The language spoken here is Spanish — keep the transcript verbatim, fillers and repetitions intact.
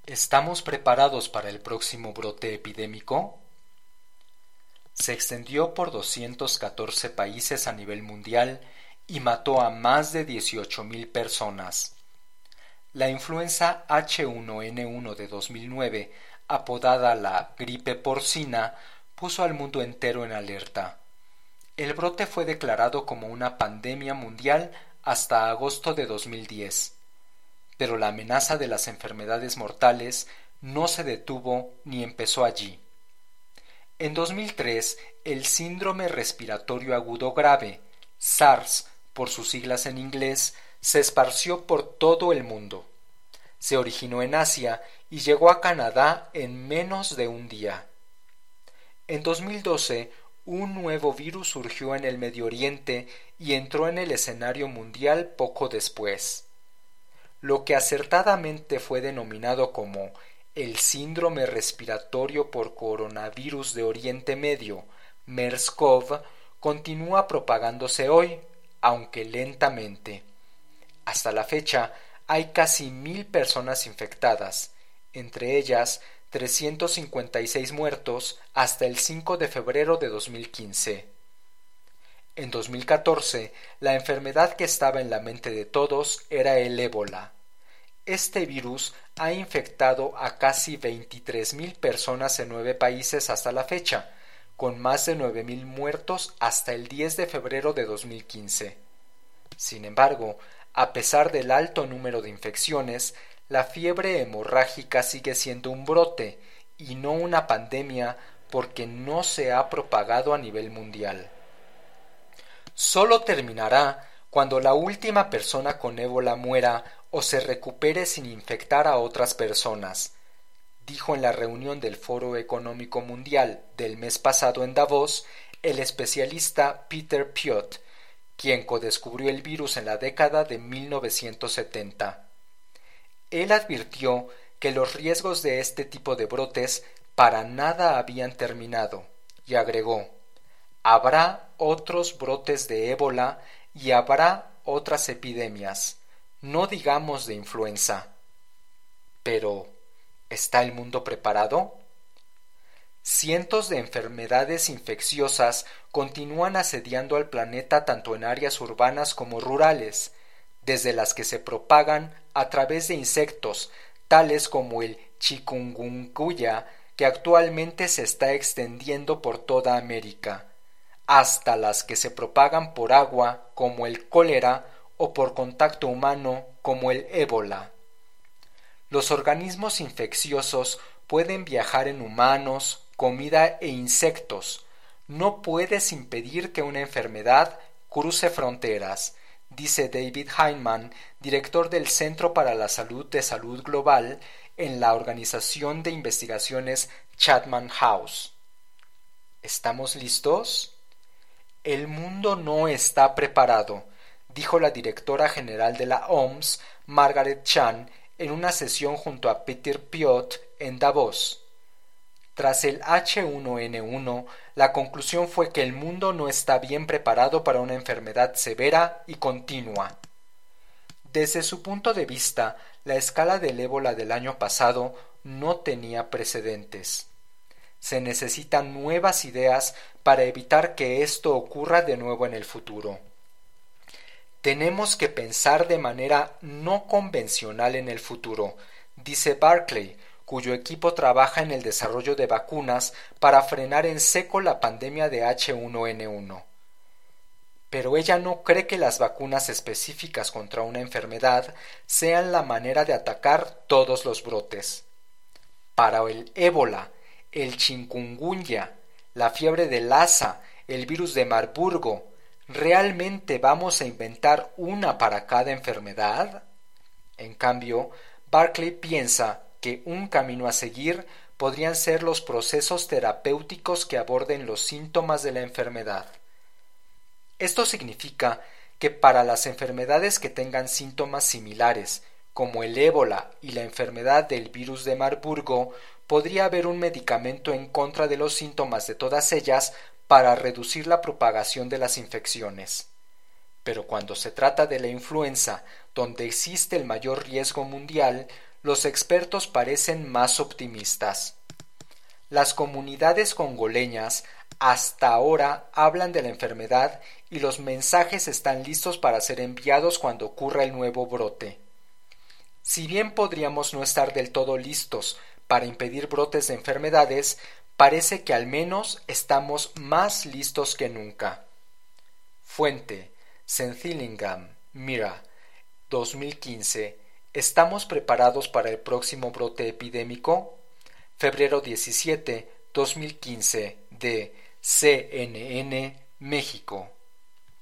¿Estamos preparados para el próximo brote epidémico? Se extendió por doscientos catorce países a nivel mundial y mató a más de dieciocho mil personas. La influenza H uno N uno de dos mil nueve, apodada la gripe porcina, puso al mundo entero en alerta. El brote fue declarado como una pandemia mundial hasta agosto de dos mil diez. Pero la amenaza de las enfermedades mortales no se detuvo ni empezó allí. En dos mil tres, el síndrome respiratorio agudo grave, SARS por sus siglas en inglés, se esparció por todo el mundo. Se originó en Asia y llegó a Canadá en menos de un día. En dos mil doce, un nuevo virus surgió en el Medio Oriente y entró en el escenario mundial poco después. Lo que acertadamente fue denominado como el síndrome respiratorio por coronavirus de Oriente Medio, MERS-CoV, continúa propagándose hoy, aunque lentamente. Hasta la fecha, hay casi mil personas infectadas, entre ellas trescientos cincuenta y seis muertos hasta el cinco de febrero de dos mil quince. En dos mil catorce, la enfermedad que estaba en la mente de todos era el ébola. Este virus ha infectado a casi veintitrés mil personas en nueve países hasta la fecha, con más de nueve mil muertos hasta el diez de febrero de dos mil quince. Sin embargo, a pesar del alto número de infecciones, la fiebre hemorrágica sigue siendo un brote y no una pandemia porque no se ha propagado a nivel mundial. Solo terminará cuando la última persona con ébola muera o se recupere sin infectar a otras personas, dijo en la reunión del Foro Económico Mundial del mes pasado en Davos el especialista Peter Piot, quien codescubrió el virus en la década de mil novecientos setenta. Él advirtió que los riesgos de este tipo de brotes para nada habían terminado, y agregó: habrá otros brotes de ébola y habrá otras epidemias, no digamos de influenza. Pero, ¿está el mundo preparado? Cientos de enfermedades infecciosas continúan asediando al planeta tanto en áreas urbanas como rurales, desde las que se propagan a través de insectos, tales como el chikungunya, que actualmente se está extendiendo por toda América, hasta las que se propagan por agua, como el cólera, o por contacto humano, como el ébola. Los organismos infecciosos pueden viajar en humanos, comida e insectos. No puedes impedir que una enfermedad cruce fronteras, dice David Heinemann, director del Centro para la Salud de Salud Global en la Organización de Investigaciones Chatham House. ¿Estamos listos? El mundo no está preparado, dijo la directora general de la O M S, Margaret Chan, en una sesión junto a Peter Piot en Davos. Tras el H uno N uno, la conclusión fue que el mundo no está bien preparado para una enfermedad severa y continua. Desde su punto de vista, la escala del ébola del año pasado no tenía precedentes. Se necesitan nuevas ideas para evitar que esto ocurra de nuevo en el futuro. Tenemos que pensar de manera no convencional en el futuro, dice Barclay, cuyo equipo trabaja en el desarrollo de vacunas para frenar en seco la pandemia de H uno N uno. Pero ella no cree que las vacunas específicas contra una enfermedad sean la manera de atacar todos los brotes. Para el ébola, el chikungunya, la fiebre de Lassa, el virus de Marburgo, ¿realmente vamos a inventar una para cada enfermedad? En cambio, Barclay piensa que un camino a seguir podrían ser los procesos terapéuticos que aborden los síntomas de la enfermedad. Esto significa que para las enfermedades que tengan síntomas similares, como el ébola y la enfermedad del virus de Marburgo, podría haber un medicamento en contra de los síntomas de todas ellas para reducir la propagación de las infecciones. Pero cuando se trata de la influenza, donde existe el mayor riesgo mundial, los expertos parecen más optimistas. Las comunidades congoleñas hasta ahora hablan de la enfermedad y los mensajes están listos para ser enviados cuando ocurra el nuevo brote. Si bien podríamos no estar del todo listos para impedir brotes de enfermedades, parece que al menos estamos más listos que nunca. Fuente: Senthillingham, Mira, dos mil quince. ¿Estamos preparados para el próximo brote epidémico? Febrero diecisiete, dos mil quince, de C N N, México.